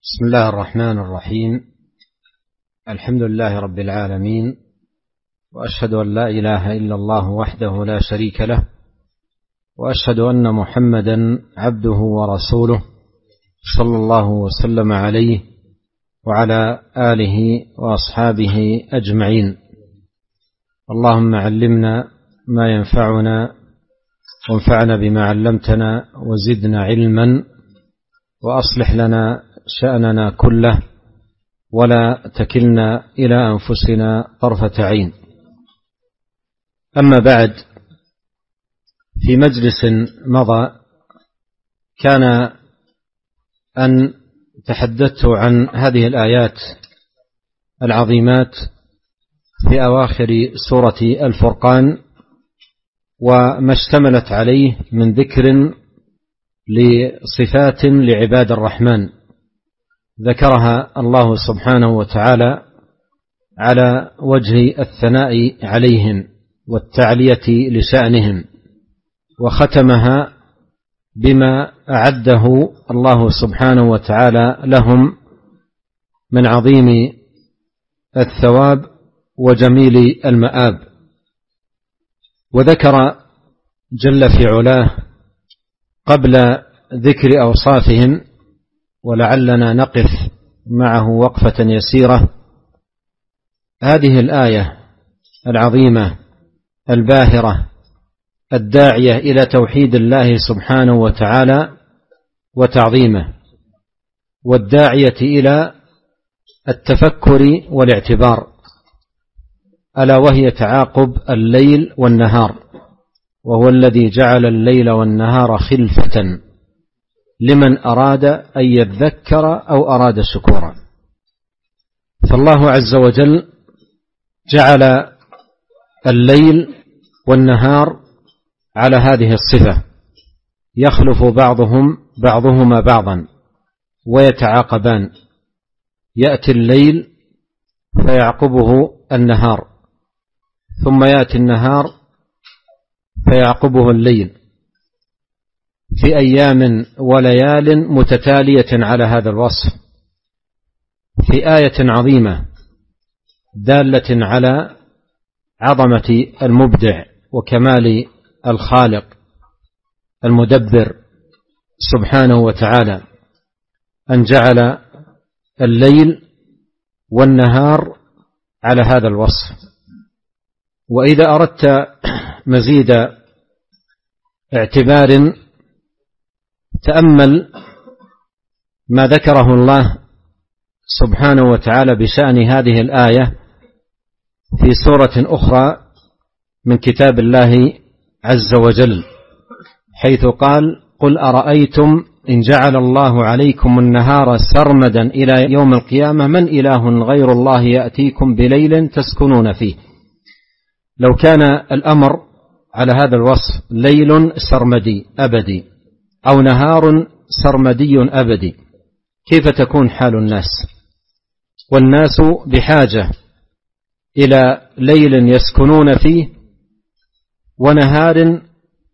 بسم الله الرحمن الرحيم. الحمد لله رب العالمين، وأشهد أن لا إله إلا الله وحده لا شريك له، وأشهد أن محمدا عبده ورسوله صلى الله وسلم عليه وعلى آله وأصحابه أجمعين. اللهم علمنا ما ينفعنا وانفعنا بما علمتنا وزدنا علما، وأصلح لنا شأننا كله ولا تكلنا إلى أنفسنا طرفة عين. أما بعد، في مجلس مضى كان أن تحدثت عن هذه الآيات العظيمات في أواخر سورة الفرقان، وما اشتملت عليه من ذكر لصفات لعباد الرحمن ذكرها الله سبحانه وتعالى على وجه الثناء عليهم والتعلية لشأنهم، وختمها بما أعده الله سبحانه وتعالى لهم من عظيم الثواب وجميل المآب. وذكر جل في علاه قبل ذكر أوصافهم، ولعلنا نقف معه وقفة يسيرة، هذه الآية العظيمة الباهرة الداعية إلى توحيد الله سبحانه وتعالى وتعظيمه، والداعية إلى التفكر والاعتبار، ألا وهي تعاقب الليل والنهار، وهو الذي جعل الليل والنهار خلفة لمن أراد أن يذكر أو أراد شكورا. فالله عز وجل جعل الليل والنهار على هذه الصفة، يخلف بعضهما بعضا ويتعاقبان، يأتي الليل فيعقبه النهار، ثم يأتي النهار فيعقبه الليل، في أيام وليال متتالية على هذا الوصف، في آية عظيمة دالة على عظمة المبدع وكمال الخالق المدبر سبحانه وتعالى، أن جعل الليل والنهار على هذا الوصف. وإذا أردت مزيد اعتبار تأمل ما ذكره الله سبحانه وتعالى بشأن هذه الآية في سورة أخرى من كتاب الله عز وجل، حيث قال: قل أرأيتم إن جعل الله عليكم النهار سرمدا إلى يوم القيامة من إله غير الله يأتيكم بليل تسكنون فيه. لو كان الأمر على هذا الوصف ليل سرمدي أبدي أو نهار سرمدي أبدي، كيف تكون حال الناس؟ والناس بحاجة إلى ليل يسكنون فيه ونهار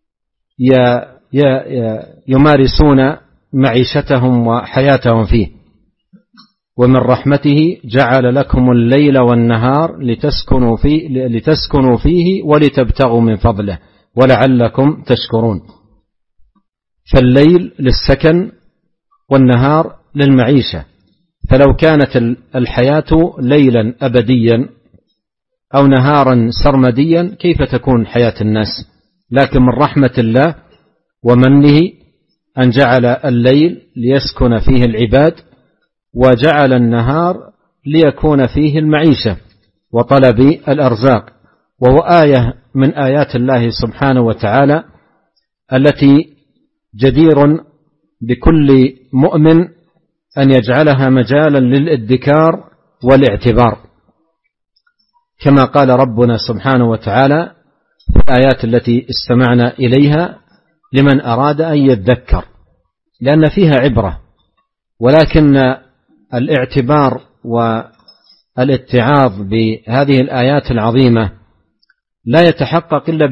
يمارسون معيشتهم وحياتهم فيه. ومن رحمته جعل لكم الليل والنهار لتسكنوا فيه ولتبتغوا من فضله ولعلكم تشكرون. فالليل للسكن والنهار للمعيشة، فلو كانت الحياة ليلا أبديا أو نهارا سرمديا كيف تكون حياة الناس؟ لكن من رحمة الله ومنه أن جعل الليل ليسكن فيه العباد، وجعل النهار ليكون فيه المعيشة وطلب الأرزاق. وهو آية من آيات الله سبحانه وتعالى التي جدير بكل مؤمن أن يجعلها مجالا للادكار والاعتبار، كما قال ربنا سبحانه وتعالى في الآيات التي استمعنا إليها: لمن أراد أن يذكر، لأن فيها عبرة. ولكن الاعتبار والاتعاظ بهذه الآيات العظيمة لا يتحقق إلا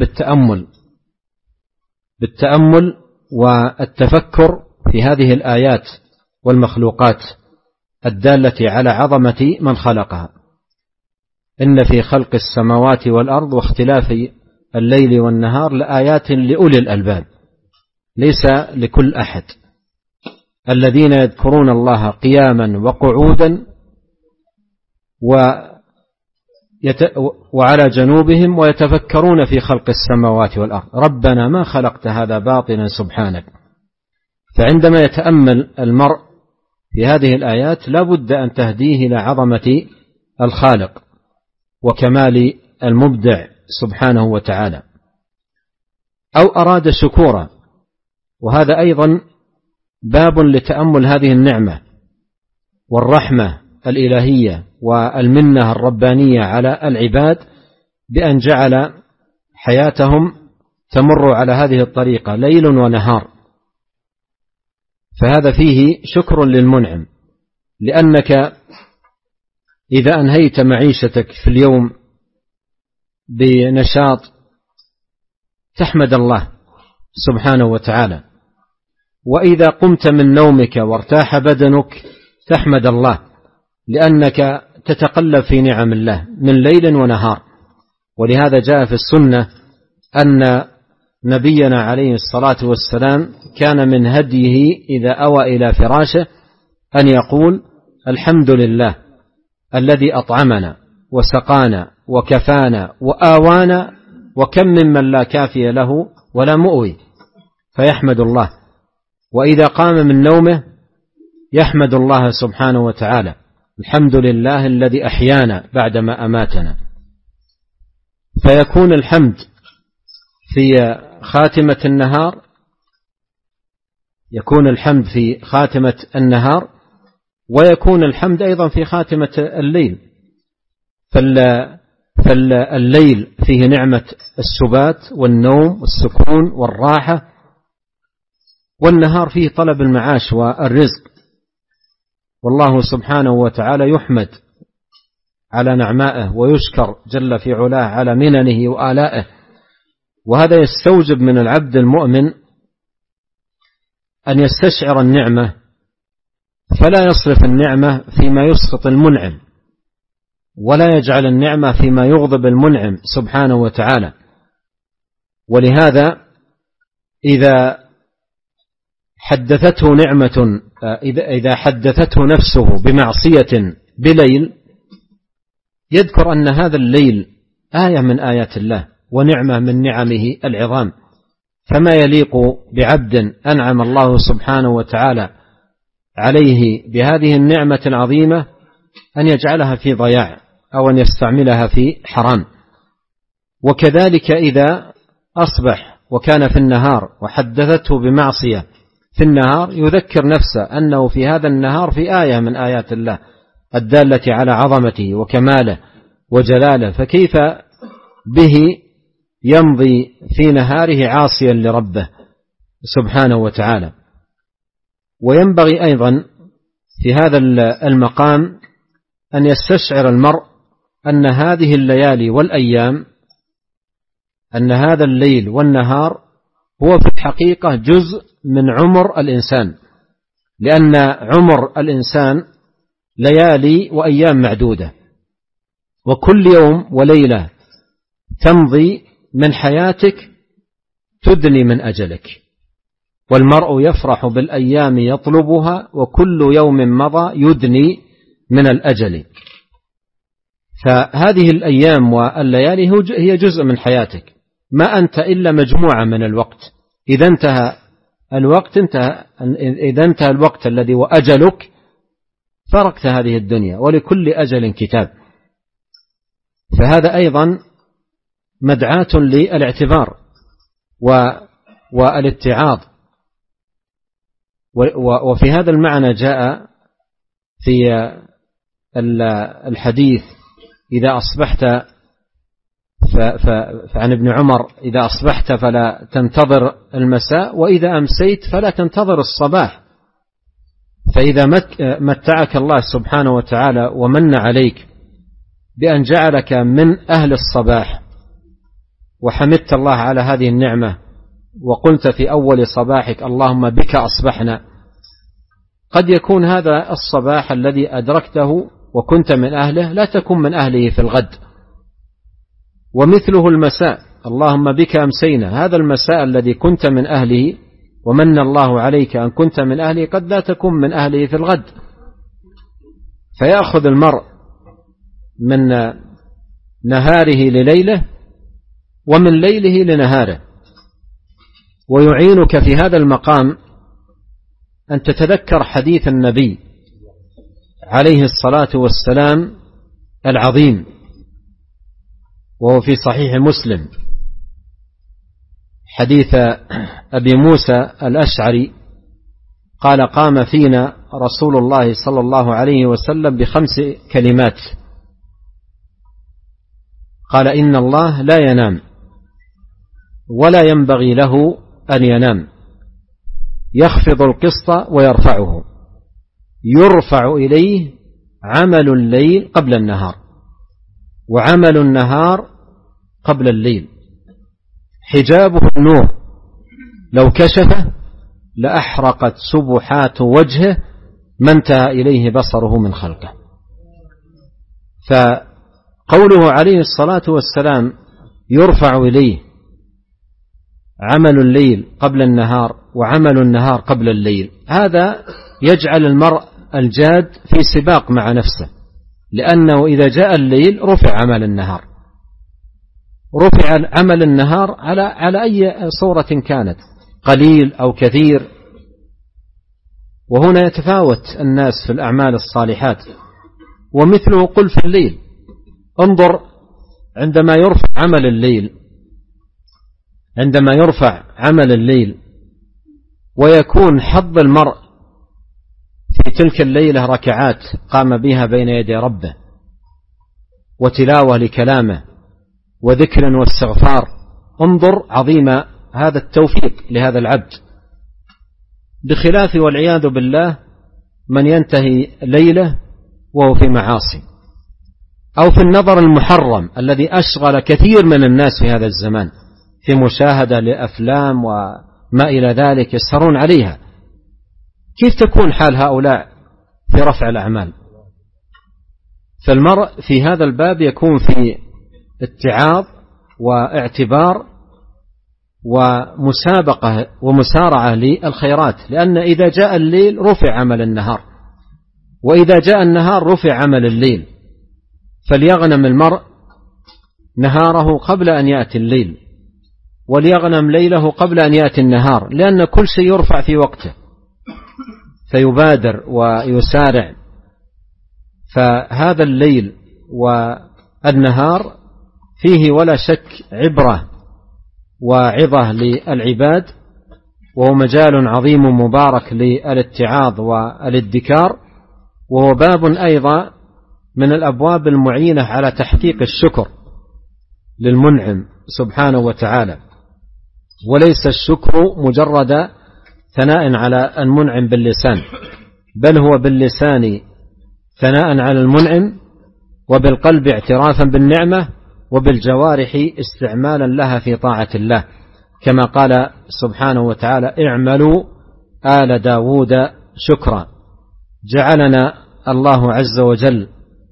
بالتأمل والتفكر في هذه الآيات والمخلوقات الدالة على عظمة من خلقها. إن في خلق السماوات والأرض واختلاف الليل والنهار لآيات لأولي الألباب، ليس لكل أحد. الذين يذكرون الله قياما وقعودا وعلى جنوبهم ويتفكرون في خلق السماوات والأرض ربنا ما خلقت هذا باطلا سبحانك. فعندما يتأمل المرء في هذه الآيات لا بد أن تهديه إلى عظمة الخالق وكمال المبدع سبحانه وتعالى، أو أراد شكورا، وهذا أيضا باب لتأمل هذه النعمة والرحمة الإلهية والمنة الربانية على العباد بأن جعل حياتهم تمر على هذه الطريقة ليل ونهار. فهذا فيه شكر للمنعم، لأنك إذا أنهيت معيشتك في اليوم بنشاط تحمد الله سبحانه وتعالى، وإذا قمت من نومك وارتاح بدنك تحمد الله، لأنك تتقلب في نعم الله من ليل ونهار. ولهذا جاء في السنة أن نبينا عليه الصلاة والسلام كان من هديه إذا أوى إلى فراشه أن يقول الحمد لله الذي أطعمنا وسقانا وكفانا وآوانا وكم ممن لا كافي له ولا مؤوي، فيحمد الله. وإذا قام من نومه يحمد الله سبحانه وتعالى الحمد لله الذي أحيانا بعدما أماتنا. فيكون الحمد في خاتمة النهار، يكون الحمد في خاتمة النهار، ويكون الحمد أيضا في خاتمة الليل. فالليل فيه نعمة السبات والنوم والسكون والراحة، والنهار فيه طلب المعاش والرزق. والله سبحانه وتعالى يحمد على نعمائه ويشكر جل في علاه على مننه وآلائه. وهذا يستوجب من العبد المؤمن أن يستشعر النعمة فلا يصرف النعمة فيما يسخط المنعم، ولا يجعل النعمة فيما يغضب المنعم سبحانه وتعالى. ولهذا إذا حدثته نعمة، إذا حدثته نفسه بمعصية بليل يذكر أن هذا الليل آية من آيات الله ونعمة من نعمه العظام. فما يليق بعبد أنعم الله سبحانه وتعالى عليه بهذه النعمة العظيمة أن يجعلها في ضياع أو أن يستعملها في حرام. وكذلك إذا أصبح وكان في النهار وحدثته بمعصية في النهار يذكر نفسه أنه في هذا النهار في آية من آيات الله الدالة على عظمته وكماله وجلاله، فكيف به يمضي في نهاره عاصيا لربه سبحانه وتعالى. وينبغي أيضا في هذا المقام أن يستشعر المرء أن هذه الليالي والأيام، أن هذا الليل والنهار هو في الحقيقة جزء من عمر الإنسان، لأن عمر الإنسان ليالي وأيام معدودة، وكل يوم وليلة تمضي من حياتك تدني من أجلك. والمرء يفرح بالأيام يطلبها وكل يوم مضى يدني من الأجل. فهذه الأيام والليالي هي جزء من حياتك، ما أنت إلا مجموعة من الوقت. إذا انتهى الوقت الذي وأجلك فرقت هذه الدنيا، ولكل أجل كتاب. فهذا أيضا مدعاة للاعتبار والاتعاظ. وفي هذا المعنى جاء في الحديث إذا أصبحت فعن ابن عمر إذا أصبحت فلا تنتظر المساء، وإذا أمسيت فلا تنتظر الصباح. فإذا متعك الله سبحانه وتعالى ومن عليك بأن جعلك من أهل الصباح وحمدت الله على هذه النعمة وقلت في أول صباحك اللهم بك أصبحنا، قد يكون هذا الصباح الذي أدركته وكنت من أهله لا تكون من أهله في الغد. ومثله المساء، اللهم بك أمسينا، هذا المساء الذي كنت من أهله ومن الله عليك أن كنت من أهله قد لا تكون من أهله في الغد. فيأخذ المرء من نهاره لليله ومن ليله لنهاره. ويعينك في هذا المقام أن تتذكر حديث النبي عليه الصلاة والسلام العظيم، وهو في صحيح مسلم، حديث أبي موسى الأشعري قال: قام فينا رسول الله صلى الله عليه وسلم ب5 كلمات، قال: إن الله لا ينام ولا ينبغي له أن ينام، يخفض القسط ويرفعه، يرفع إليه عمل الليل قبل النهار وعمل النهار قبل الليل، حجابه النور، لو كشفه لأحرقت سبحات وجهه ما انتهى إليه بصره من خلقه. فقوله عليه الصلاة والسلام يرفع إليه عمل الليل قبل النهار وعمل النهار قبل الليل، هذا يجعل المرء الجاد في سباق مع نفسه، لأنه إذا جاء الليل رفع عمل النهار، رفع عمل النهار على أي صورة كانت، قليل أو كثير. وهنا يتفاوت الناس في الأعمال الصالحات. ومثله قل في الليل، انظر عندما يرفع عمل الليل، عندما يرفع عمل الليل ويكون حظ المرء في تلك الليلة ركعات قام بها بين يدي ربه وتلاوة لكلامه وذكر واستغفار، انظر عظيم هذا التوفيق لهذا العبد، بخلاف والعياذ بالله من ينتهي ليله وهو في معاصي أو في النظر المحرم الذي أشغل كثير من الناس في هذا الزمان، في مشاهدة لأفلام وما إلى ذلك يسهرون عليها. كيف تكون حال هؤلاء في رفع الأعمال؟ فالمرء في هذا الباب يكون في اتعاظ واعتبار ومسابقة ومسارعة للخيرات، لأن إذا جاء الليل رفع عمل النهار، وإذا جاء النهار رفع عمل الليل، فليغنم المرء نهاره قبل أن يأتي الليل، وليغنم ليله قبل أن يأتي النهار، لأن كل شيء يرفع في وقته، فيبادر ويسارع. فهذا الليل والنهار فيه ولا شك عبرة وعظة للعباد، وهو مجال عظيم مبارك للاتعاظ والادكار، وهو باب أيضا من الأبواب المعينة على تحقيق الشكر للمنعم سبحانه وتعالى. وليس الشكر مجرد ثناء على المنعم باللسان، بل هو باللسان ثناء على المنعم، وبالقلب اعترافا بالنعمة، وبالجوارح استعمالا لها في طاعة الله، كما قال سبحانه وتعالى: اعملوا آل داود شكرا. جعلنا الله عز وجل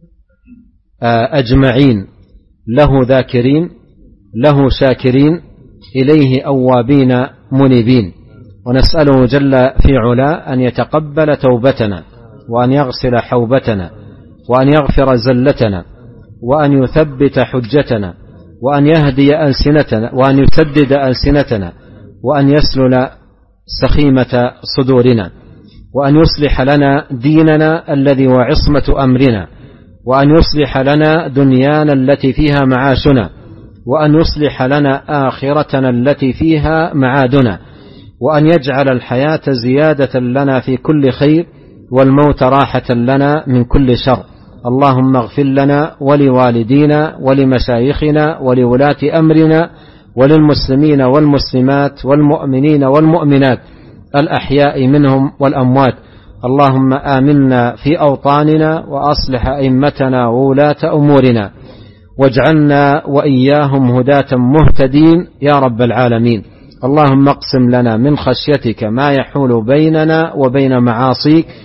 أجمعين له ذاكرين، له شاكرين، إليه أوابين منيبين، ونسأله جل في علا أن يتقبل توبتنا، وأن يغسل حوبتنا، وأن يغفر زلتنا، وأن يثبت حجتنا، وأن يهدي ألسنتنا، وأن يسدد ألسنتنا، وأن يسلل سخيمة صدورنا، وأن يصلح لنا ديننا الذي هو عصمة أمرنا، وأن يصلح لنا دنيانا التي فيها معاشنا، وأن يصلح لنا آخرتنا التي فيها معادنا، وأن يجعل الحياة زيادة لنا في كل خير، والموت راحة لنا من كل شر. اللهم اغفر لنا ولوالدينا ولمشايخنا ولولاة أمرنا وللمسلمين والمسلمات والمؤمنين والمؤمنات الأحياء منهم والأموات. اللهم آمنا في أوطاننا، وأصلح أئمتنا وولاة أمورنا، واجعلنا وإياهم هداة مهتدين يا رب العالمين. اللهم اقسم لنا من خشيتك ما يحول بيننا وبين معاصيك،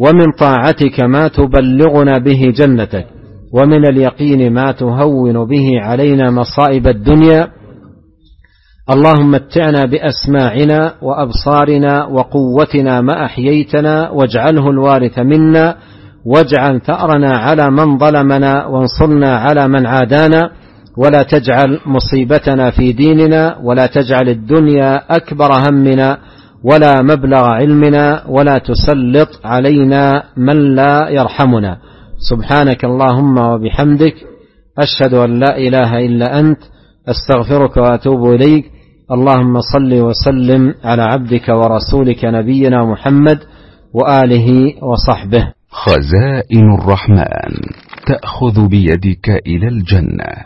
ومن طاعتك ما تبلغنا به جنتك، ومن اليقين ما تهون به علينا مصائب الدنيا. اللهم متعنا بأسماعنا وأبصارنا وقوتنا ما أحييتنا، واجعله الوارث منا، واجعل ثأرنا على من ظلمنا، وانصرنا على من عادانا، ولا تجعل مصيبتنا في ديننا، ولا تجعل الدنيا أكبر همنا ولا مبلغ علمنا، ولا تسلط علينا من لا يرحمنا. سبحانك اللهم وبحمدك، أشهد أن لا إله إلا أنت، أستغفرك وأتوب إليك. اللهم صل وسلم على عبدك ورسولك نبينا محمد وآله وصحبه. خزائن الرحمن تأخذ بيدك إلى الجنة.